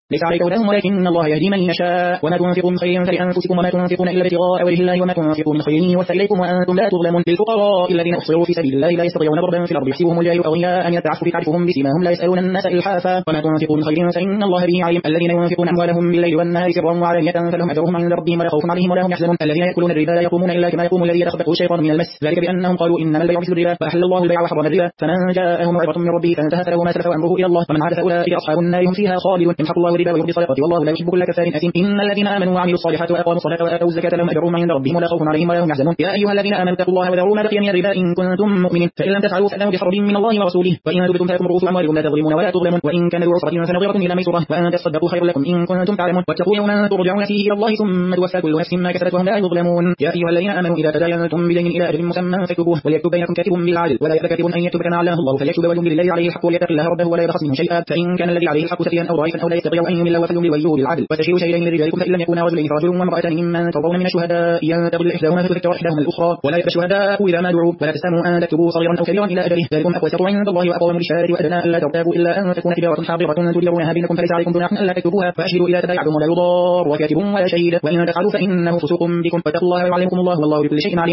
ليس عليك هداهم ولكن الله يهدي من يشاء وما تنفقوا من خير فلأنفسكم وما تنفقون إلا ابتغاء وجه الله وما تنفقوا من خير يوفى إليكم وأنتم لا تظلمون للفقراء الذين أحصروا في سبيل الله لا يستطيعون ضربا في الأرض يحسبهم الجاهل أغنياء أن يتعففوا تعرفهم بسيماهم لا يسألون الناس إلحافا وما تنفقوا من خير فإن الله به عليم الذين ينفقون أموالهم بالليل والنهار سرا وعلانية فلهم أجرهم عند ربهم ولا خوف عليهم ولا هم يحزنون الذين يأكلون الربا لا يقومون إلا كما يقوم الذي يتخبطه الشيطان من المس ذلك بأنهم قالوا إنما البيع مثل الربا فأحل الله البيع وحرم الربا فمن جاءه موعظة من ربه فانتهى فله ما سلف وأمره إلى الله ومن عاد فأولئك أصحاب النار هم فيها خالدون يمحق الله الربا ويربي الصدقات والله لا يحب كل كفار أثيم إن الذين آمنوا وعملوا الصالحات وأقاموا الصلاة وآتوا الزكاة لهم أجرهم عند ربهم ولا خوف عليهم ولا هم يحزنون يا أيها الذين آمنوا اتقوا الله وذروا ما بقي من الربا إن كنتم مؤمنين فإن لم تفعلوا فأذنوا بحرب من الله ورسوله وإن تبتم فلكم رؤوس أموالكم لا تظلمون ولا تظلمون وإن كان ذو عسرة فنظرة إلى ميسرة وأن تصدقوا خير لكم إن كنتم تعلمون واتقوا يوما ترجعون فيه إلى الله ثم توفى كل نفس ما كسبت وهم لا يظلمون يا أيها الذين آمنوا إذا تداينتم بدين إلى أجل مسمى فاكتبوه وليكتب بينكم كاتب بالعدل ولا يأبى كاتب أن يكتب كما علمه الله فليكتب وليملي للذي عليه الحق وليتق الله ربه ولا يبخس منه شيئا فإن كان الذي عليه الحق سفيها أو ضعيفا أو لا يستطيع أن يمل فليملي وليه بالعدل وتشهدوا شهيدين من رجالكم فإن لم يكونا رجلين فرجل وامرأتان ممن ترضون من الشهداء ينتقل إحداهما فتذكر إحداهما الأخرى ولا يأبى الشهداء إذا ما دعوا ولا تسأموا أن تكتبوا صغيرا أو كبيرا إلى أجله ذلكم أقسط عند الله وأقوم للشهادة وأدنى ألا ترتابوا إلا أن تكون تجارة حاضرة تديرونها بينكم فليس عليكم جناح ألا تكتبوها فأشهدوا إذا تبايعتم ولا يضار وكاتب ولا شهيد وإن تفعلوا فإنه فسوق بكم واتقوا الله ويعلمكم الله والله بكل شيء عليم